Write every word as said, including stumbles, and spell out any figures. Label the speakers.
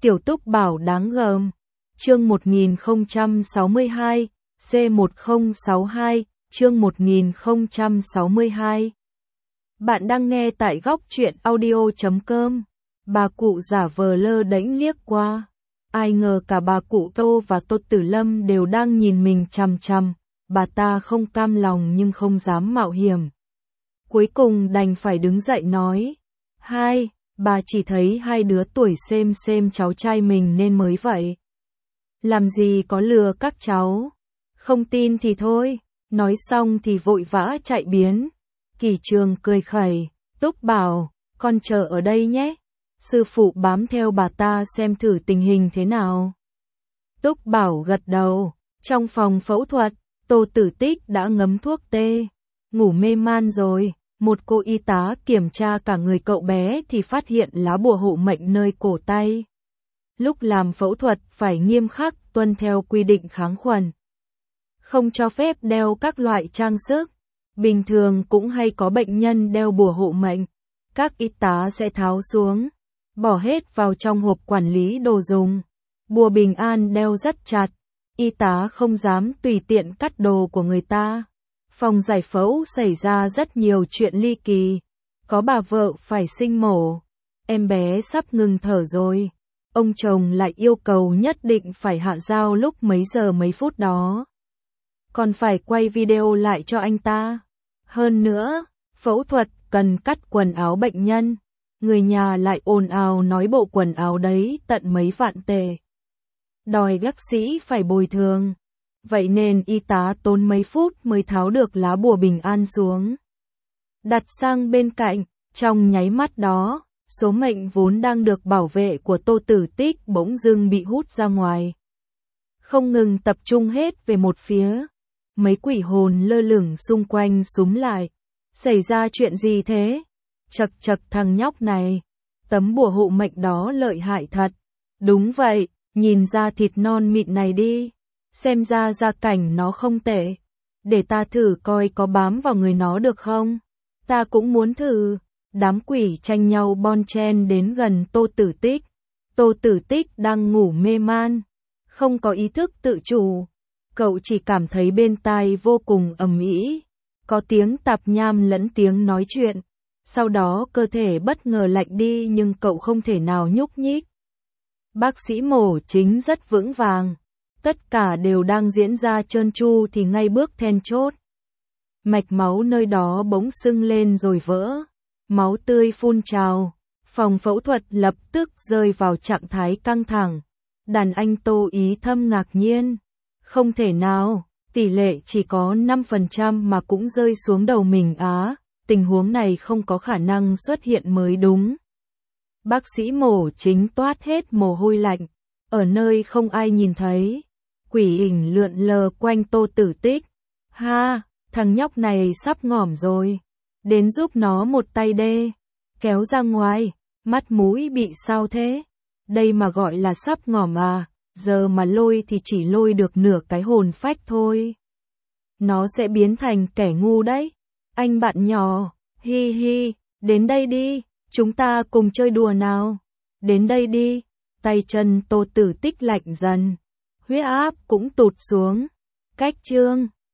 Speaker 1: Tiểu Túc Bảo đáng gờm. Chương một nghìn không trăm sáu mươi hai, C một không sáu hai, chương một nghìn không trăm sáu mươi hai. Bạn đang nghe tại góc truyện audio chấm com. Bà cụ giả vờ lơ đễnh liếc qua. Ai ngờ cả bà cụ Tô và Tô Tử Lâm đều đang nhìn mình chằm chằm. Bà ta không cam lòng nhưng không dám mạo hiểm. Cuối cùng đành phải đứng dậy nói. Hai, bà chỉ thấy hai đứa tuổi xem xem cháu trai mình nên mới vậy. Làm gì có lừa các cháu. Không tin thì thôi. Nói xong thì vội vã chạy biến. Kỳ Trường cười khẩy. Túc bảo, con chờ ở đây nhé. Sư phụ bám theo bà ta xem thử tình hình thế nào. Túc bảo gật đầu. Trong phòng phẫu thuật, Tô Tử Tích đã ngấm thuốc tê. Ngủ mê man rồi. Một cô y tá kiểm tra cả người cậu bé thì phát hiện lá bùa hộ mệnh nơi cổ tay. Lúc làm phẫu thuật phải nghiêm khắc tuân theo quy định kháng khuẩn. Không cho phép đeo các loại trang sức. Bình thường cũng hay có bệnh nhân đeo bùa hộ mệnh. Các y tá sẽ tháo xuống, bỏ hết vào trong hộp quản lý đồ dùng. Bùa bình an đeo rất chặt. Y tá không dám tùy tiện cắt đồ của người ta. Phòng giải phẫu xảy ra rất nhiều chuyện ly kỳ. Có bà vợ phải sinh mổ. Em bé sắp ngừng thở rồi. Ông chồng lại yêu cầu nhất định phải hạ dao lúc mấy giờ mấy phút đó. Còn phải quay video lại cho anh ta. Hơn nữa, phẫu thuật cần cắt quần áo bệnh nhân. Người nhà lại ồn ào nói bộ quần áo đấy tận mấy vạn tệ. Đòi bác sĩ phải bồi thường. Vậy nên y tá tốn mấy phút mới tháo được lá bùa bình an xuống. Đặt sang bên cạnh, trong nháy mắt đó, số mệnh vốn đang được bảo vệ của Tô Tử Tích bỗng dưng bị hút ra ngoài. Không ngừng tập trung hết về một phía. Mấy quỷ hồn lơ lửng xung quanh súm lại. Xảy ra chuyện gì thế? Chật chật thằng nhóc này. Tấm bùa hộ mệnh đó lợi hại thật. Đúng vậy, nhìn ra thịt non mịn này đi. Xem ra gia cảnh nó không tệ. Để ta thử coi có bám vào người nó được không? Ta cũng muốn thử. Đám quỷ tranh nhau bon chen đến gần Tô Tử Tích. Tô Tử Tích đang ngủ mê man. Không có ý thức tự chủ. Cậu chỉ cảm thấy bên tai vô cùng ầm ĩ. Có tiếng tạp nham lẫn tiếng nói chuyện. Sau đó cơ thể bất ngờ lạnh đi nhưng cậu không thể nào nhúc nhích. Bác sĩ mổ chính rất vững vàng. Tất cả đều đang diễn ra trơn tru thì ngay bước then chốt. Mạch máu nơi đó bỗng sưng lên rồi vỡ. Máu tươi phun trào. Phòng phẫu thuật lập tức rơi vào trạng thái căng thẳng. Đàn anh Tô Ý Thâm ngạc nhiên. Không thể nào, tỷ lệ chỉ có năm phần trăm mà cũng rơi xuống đầu mình á. Tình huống này không có khả năng xuất hiện mới đúng. Bác sĩ mổ chính toát hết mồ hôi lạnh. Ở nơi không ai nhìn thấy. Quỷ hình lượn lờ quanh Tô Tử Tích. Ha, thằng nhóc này sắp ngỏm rồi. Đến giúp nó một tay đê. Kéo ra ngoài, mắt mũi bị sao thế? Đây mà gọi là sắp ngỏm à, giờ mà lôi thì chỉ lôi được nửa cái hồn phách thôi. Nó sẽ biến thành kẻ ngu đấy. Anh bạn nhỏ, hi hi, đến đây đi, chúng ta cùng chơi đùa nào. Đến đây đi, tay chân Tô Tử Tích lạnh dần. Huyết áp cũng tụt xuống. Cách chương